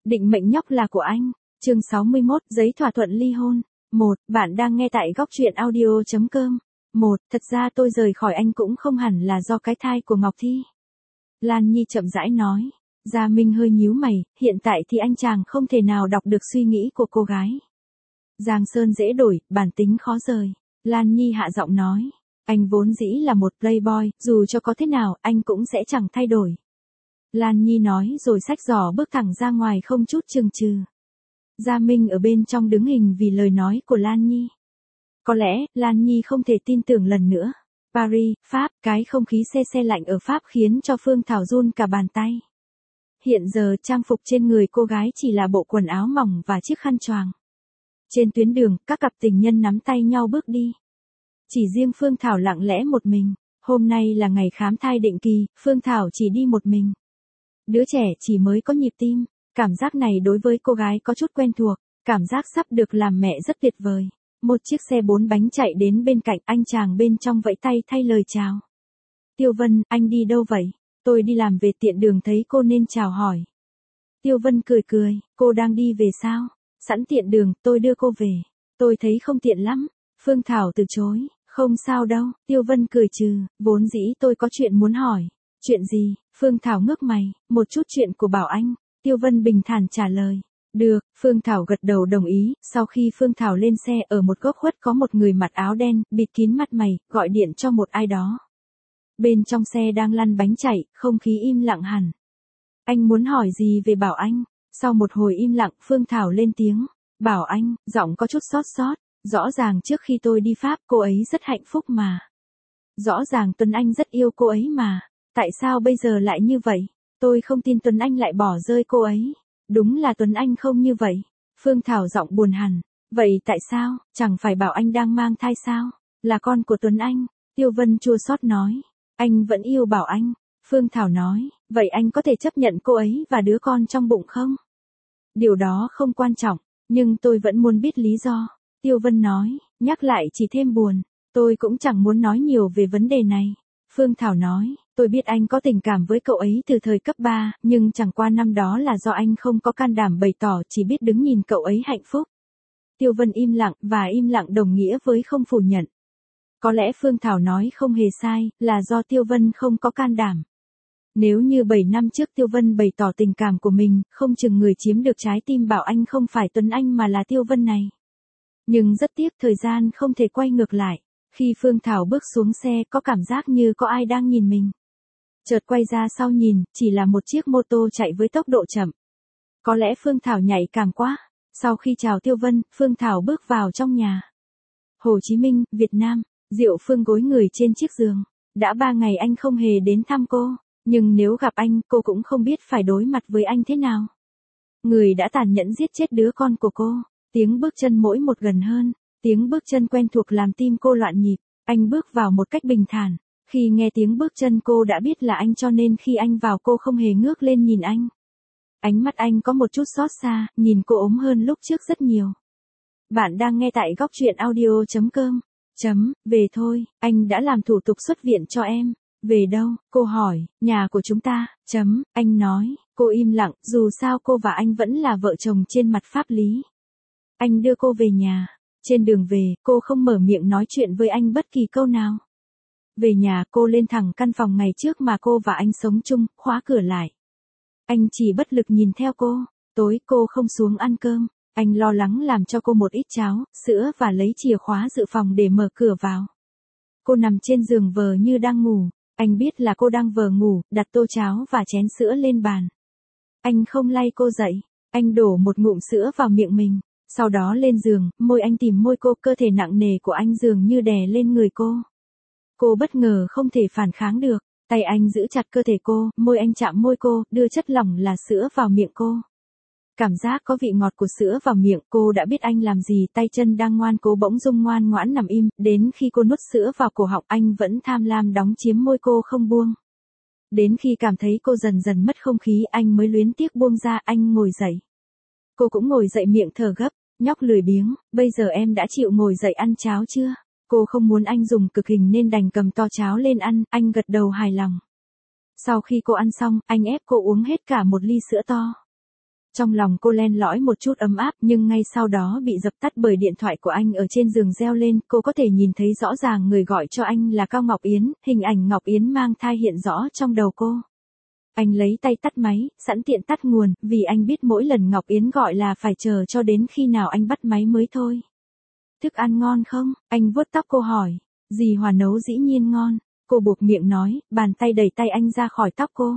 Định mệnh nhóc là của anh. Chương 61, giấy thỏa thuận ly hôn. 1. Bạn đang nghe tại góc truyện audio.com. 1. Thật ra tôi rời khỏi anh cũng không hẳn là do cái thai của Ngọc Thi. Lan Nhi chậm rãi nói. Gia Minh hơi nhíu mày, hiện tại thì anh chàng không thể nào đọc được suy nghĩ của cô gái. Giang Sơn dễ đổi, bản tính khó rời. Lan Nhi hạ giọng nói. Anh vốn dĩ là một playboy, dù cho có thế nào, anh cũng sẽ chẳng thay đổi. Lan Nhi nói rồi xách giỏ bước thẳng ra ngoài không chút chừng chừ. Gia Minh ở bên trong đứng hình vì lời nói của Lan Nhi. Có lẽ, Lan Nhi không thể tin tưởng lần nữa. Paris, Pháp, cái không khí se lạnh ở Pháp khiến cho Phương Thảo run cả bàn tay. Hiện giờ trang phục trên người cô gái chỉ là bộ quần áo mỏng và chiếc khăn choàng. Trên tuyến đường, các cặp tình nhân nắm tay nhau bước đi. Chỉ riêng Phương Thảo lặng lẽ một mình. Hôm nay là ngày khám thai định kỳ, Phương Thảo chỉ đi một mình. Đứa trẻ chỉ mới có nhịp tim. Cảm giác này đối với cô gái có chút quen thuộc. Cảm giác sắp được làm mẹ rất tuyệt vời. Một chiếc xe 4 bánh chạy đến bên cạnh, anh chàng bên trong vẫy tay thay lời chào. Tiêu Vân, anh đi đâu vậy? Tôi đi làm về, tiện đường thấy cô nên chào hỏi. Tiêu Vân cười cười, cô đang đi về sao? Sẵn tiện đường, tôi đưa cô về. Tôi thấy không tiện lắm. Phương Thảo từ chối, không sao đâu. Tiêu Vân cười trừ, vốn dĩ tôi có chuyện muốn hỏi. Chuyện gì? Phương Thảo ngước mày, một chút chuyện của Bảo Anh. Tiêu Vân bình thản trả lời. Được, Phương Thảo gật đầu đồng ý. Sau khi Phương Thảo lên xe, ở một góc khuất có một người mặc áo đen, bịt kín mặt mày, gọi điện cho một ai đó. Bên trong xe đang lăn bánh chạy, không khí im lặng hẳn. Anh muốn hỏi gì về Bảo Anh? Sau một hồi im lặng, Phương Thảo lên tiếng. Bảo Anh, giọng có chút xót xót. Rõ ràng trước khi tôi đi Pháp cô ấy rất hạnh phúc mà. Rõ ràng Tuấn Anh rất yêu cô ấy mà. Tại sao bây giờ lại như vậy? Tôi không tin Tuấn Anh lại bỏ rơi cô ấy. Đúng là Tuấn Anh không như vậy. Phương Thảo giọng buồn hẳn. Vậy tại sao? Chẳng phải Bảo Anh đang mang thai sao? Là con của Tuấn Anh. Tiêu Vân chua xót nói. Anh vẫn yêu Bảo Anh. Phương Thảo nói. Vậy anh có thể chấp nhận cô ấy và đứa con trong bụng không? Điều đó không quan trọng. Nhưng tôi vẫn muốn biết lý do. Tiêu Vân nói. Nhắc lại chỉ thêm buồn. Tôi cũng chẳng muốn nói nhiều về vấn đề này. Phương Thảo nói. Tôi biết anh có tình cảm với cậu ấy từ thời cấp 3, nhưng chẳng qua năm đó là do anh không có can đảm bày tỏ, chỉ biết đứng nhìn cậu ấy hạnh phúc. Tiêu Vân im lặng, và im lặng đồng nghĩa với không phủ nhận. Có lẽ Phương Thảo nói không hề sai, là do Tiêu Vân không có can đảm. Nếu như 7 năm trước Tiêu Vân bày tỏ tình cảm của mình, không chừng người chiếm được trái tim Bảo Anh không phải Tuấn Anh mà là Tiêu Vân này. Nhưng rất tiếc thời gian không thể quay ngược lại. Khi Phương Thảo bước xuống xe có cảm giác như có ai đang nhìn mình. Chợt quay ra sau nhìn, chỉ là một chiếc mô tô chạy với tốc độ chậm. Có lẽ Phương Thảo nhạy cảm quá. Sau khi chào Tiêu Vân, Phương Thảo bước vào trong nhà. Hồ Chí Minh, Việt Nam. Diệu Phương gối người trên chiếc giường. Đã 3 ngày anh không hề đến thăm cô. Nhưng nếu gặp anh, cô cũng không biết phải đối mặt với anh thế nào. Người đã tàn nhẫn giết chết đứa con của cô. Tiếng bước chân mỗi một gần hơn. Tiếng bước chân quen thuộc làm tim cô loạn nhịp. Anh bước vào một cách bình thản. Khi nghe tiếng bước chân cô đã biết là anh, cho nên khi anh vào cô không hề ngước lên nhìn anh. Ánh mắt anh có một chút xót xa, nhìn cô ốm hơn lúc trước rất nhiều. Bạn đang nghe tại góc truyện audio.com. Về thôi, anh đã làm thủ tục xuất viện cho em. Về đâu? Cô hỏi. Nhà của chúng ta. Anh nói. Cô im lặng, dù sao cô và anh vẫn là vợ chồng trên mặt pháp lý. Anh đưa cô về nhà. Trên đường về, cô không mở miệng nói chuyện với anh bất kỳ câu nào. Về nhà cô lên thẳng căn phòng ngày trước mà cô và anh sống chung, khóa cửa lại. Anh chỉ bất lực nhìn theo cô. Tối cô không xuống ăn cơm. Anh lo lắng làm cho cô một ít cháo, sữa và lấy chìa khóa dự phòng để mở cửa vào. Cô nằm trên giường vờ như đang ngủ. Anh biết là cô đang vờ ngủ, đặt tô cháo và chén sữa lên bàn. Anh không lay cô dậy. Anh đổ một ngụm sữa vào miệng mình. Sau đó lên giường, môi anh tìm môi cô, cơ thể nặng nề của anh dường như đè lên người cô. Cô bất ngờ không thể phản kháng được. Tay anh giữ chặt cơ thể cô, môi anh chạm môi cô, đưa chất lỏng là sữa vào miệng cô. Cảm giác có vị ngọt của sữa vào miệng, cô đã biết anh làm gì, tay chân đang ngoan cố bỗng dưng ngoan ngoãn nằm im, đến khi cô nuốt sữa vào cổ họng anh vẫn tham lam đóng chiếm môi cô không buông. Đến khi cảm thấy cô dần dần mất không khí anh mới luyến tiếc buông ra, anh ngồi dậy. Cô cũng ngồi dậy miệng thở gấp, nhóc lười biếng, bây giờ em đã chịu ngồi dậy ăn cháo chưa? Cô không muốn anh dùng cực hình nên đành cầm to cháo lên ăn, anh gật đầu hài lòng. Sau khi cô ăn xong, anh ép cô uống hết cả một ly sữa to. Trong lòng cô len lỏi một chút ấm áp nhưng ngay sau đó bị dập tắt bởi điện thoại của anh ở trên giường reo lên. Cô có thể nhìn thấy rõ ràng người gọi cho anh là Cao Ngọc Yến, hình ảnh Ngọc Yến mang thai hiện rõ trong đầu cô. Anh lấy tay tắt máy, sẵn tiện tắt nguồn, vì anh biết mỗi lần Ngọc Yến gọi là phải chờ cho đến khi nào anh bắt máy mới thôi. Thức ăn ngon không? Anh vuốt tóc cô hỏi. Dì Hòa nấu dĩ nhiên ngon. Cô buộc miệng nói, bàn tay đẩy tay anh ra khỏi tóc cô.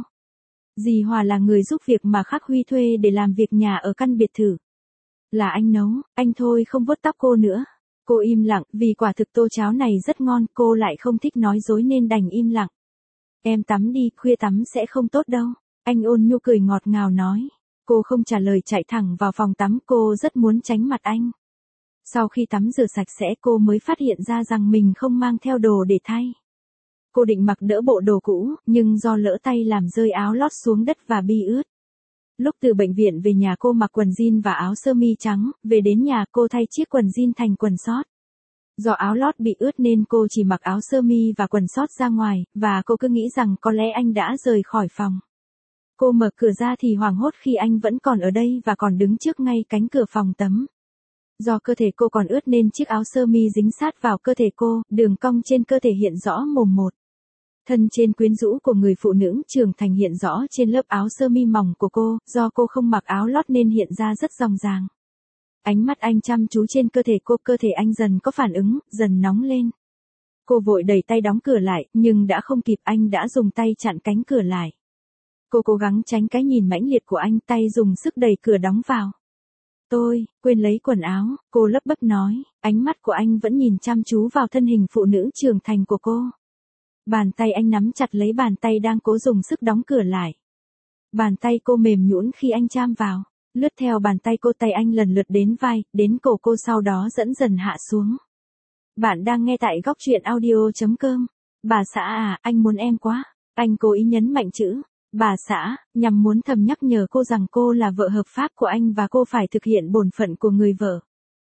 Dì Hòa là người giúp việc mà Khắc Huy thuê để làm việc nhà ở căn biệt thự. Là anh nấu, anh thôi không vuốt tóc cô nữa. Cô im lặng, vì quả thực tô cháo này rất ngon, cô lại không thích nói dối nên đành im lặng. Em tắm đi, khuya tắm sẽ không tốt đâu. Anh ôn nhu cười ngọt ngào nói. Cô không trả lời chạy thẳng vào phòng tắm, cô rất muốn tránh mặt anh. Sau khi tắm rửa sạch sẽ cô mới phát hiện ra rằng mình không mang theo đồ để thay. Cô định mặc đỡ bộ đồ cũ, nhưng do lỡ tay làm rơi áo lót xuống đất và bi ướt. Lúc từ bệnh viện về nhà cô mặc quần jean và áo sơ mi trắng, về đến nhà cô thay chiếc quần jean thành quần sót. Do áo lót bị ướt nên cô chỉ mặc áo sơ mi và quần sót ra ngoài, và cô cứ nghĩ rằng có lẽ anh đã rời khỏi phòng. Cô mở cửa ra thì hoảng hốt khi anh vẫn còn ở đây và còn đứng trước ngay cánh cửa phòng tắm. Do cơ thể cô còn ướt nên chiếc áo sơ mi dính sát vào cơ thể cô, đường cong trên cơ thể hiện rõ mồn một. Thân trên quyến rũ của người phụ nữ trưởng thành hiện rõ trên lớp áo sơ mi mỏng của cô, do cô không mặc áo lót nên hiện ra rất ròng ràng. Ánh mắt anh chăm chú trên cơ thể cô, cơ thể anh dần có phản ứng, dần nóng lên. Cô vội đẩy tay đóng cửa lại, nhưng đã không kịp, anh đã dùng tay chặn cánh cửa lại. Cô cố gắng tránh cái nhìn mãnh liệt của anh, tay dùng sức đẩy cửa đóng vào. Tôi, quên lấy quần áo, cô lấp bấp nói, ánh mắt của anh vẫn nhìn chăm chú vào thân hình phụ nữ trưởng thành của cô. Bàn tay anh nắm chặt lấy bàn tay đang cố dùng sức đóng cửa lại. Bàn tay cô mềm nhũn khi anh chạm vào, lướt theo bàn tay cô, tay anh lần lượt đến vai, đến cổ cô, sau đó dẫn dần hạ xuống. Bạn đang nghe tại góc truyện audio.com. Bà xã à, anh muốn em quá. Anh cố ý nhấn mạnh chữ bà xã, nhằm muốn thầm nhắc nhở cô rằng cô là vợ hợp pháp của anh và cô phải thực hiện bổn phận của người vợ.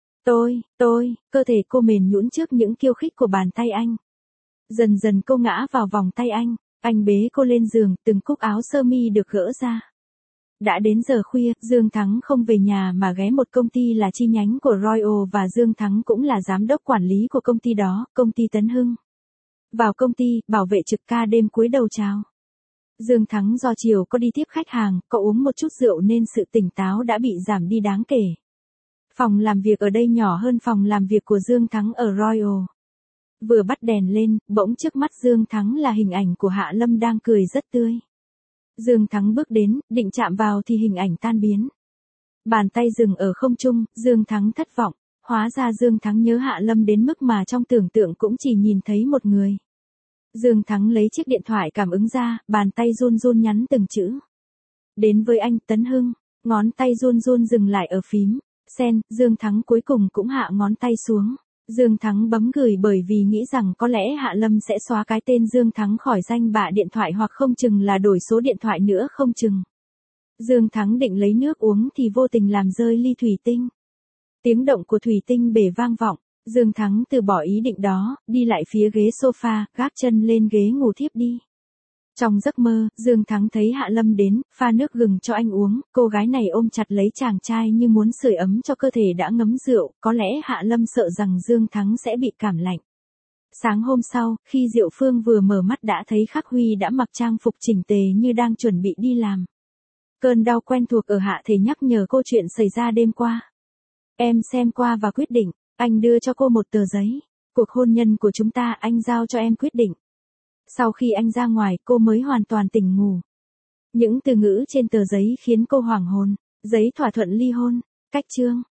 Cơ thể cô mềm nhũn trước những khiêu khích của bàn tay anh. Dần dần cô ngã vào vòng tay anh bế cô lên giường, từng cúc áo sơ mi được gỡ ra. Đã đến giờ khuya, Dương Thắng không về nhà mà ghé một công ty là chi nhánh của Royal và Dương Thắng cũng là giám đốc quản lý của công ty đó, công ty Tấn Hưng. Vào công ty, bảo vệ trực ca đêm cúi đầu chào. Dương Thắng do chiều có đi tiếp khách hàng, có uống một chút rượu nên sự tỉnh táo đã bị giảm đi đáng kể. Phòng làm việc ở đây nhỏ hơn phòng làm việc của Dương Thắng ở Royal. Vừa bắt đèn lên, bỗng trước mắt Dương Thắng là hình ảnh của Hạ Lâm đang cười rất tươi. Dương Thắng bước đến, định chạm vào thì hình ảnh tan biến. Bàn tay dừng ở không trung, Dương Thắng thất vọng. Hóa ra Dương Thắng nhớ Hạ Lâm đến mức mà trong tưởng tượng cũng chỉ nhìn thấy một người. Dương Thắng lấy chiếc điện thoại cảm ứng ra, bàn tay run run nhắn từng chữ. Đến với anh, Tấn Hưng. Ngón tay run run dừng lại ở phím send, Dương Thắng cuối cùng cũng hạ ngón tay xuống. Dương Thắng bấm gửi bởi vì nghĩ rằng có lẽ Hạ Lâm sẽ xóa cái tên Dương Thắng khỏi danh bạ điện thoại hoặc không chừng là đổi số điện thoại nữa không chừng. Dương Thắng định lấy nước uống thì vô tình làm rơi ly thủy tinh. Tiếng động của thủy tinh bể vang vọng. Dương Thắng từ bỏ ý định đó, đi lại phía ghế sofa, gác chân lên ghế ngủ thiếp đi. Trong giấc mơ, Dương Thắng thấy Hạ Lâm đến, pha nước gừng cho anh uống, cô gái này ôm chặt lấy chàng trai như muốn sưởi ấm cho cơ thể đã ngấm rượu, có lẽ Hạ Lâm sợ rằng Dương Thắng sẽ bị cảm lạnh. Sáng hôm sau, khi Diệu Phương vừa mở mắt đã thấy Khắc Huy đã mặc trang phục chỉnh tề như đang chuẩn bị đi làm. Cơn đau quen thuộc ở hạ thể nhắc nhở cô chuyện xảy ra đêm qua. Em xem qua và quyết định, anh đưa cho cô một tờ giấy. Cuộc hôn nhân của chúng ta anh giao cho em quyết định. Sau khi anh ra ngoài, cô mới hoàn toàn tỉnh ngủ. Những từ ngữ trên tờ giấy khiến cô hoảng hồn. Giấy thỏa thuận ly hôn. Cách chương.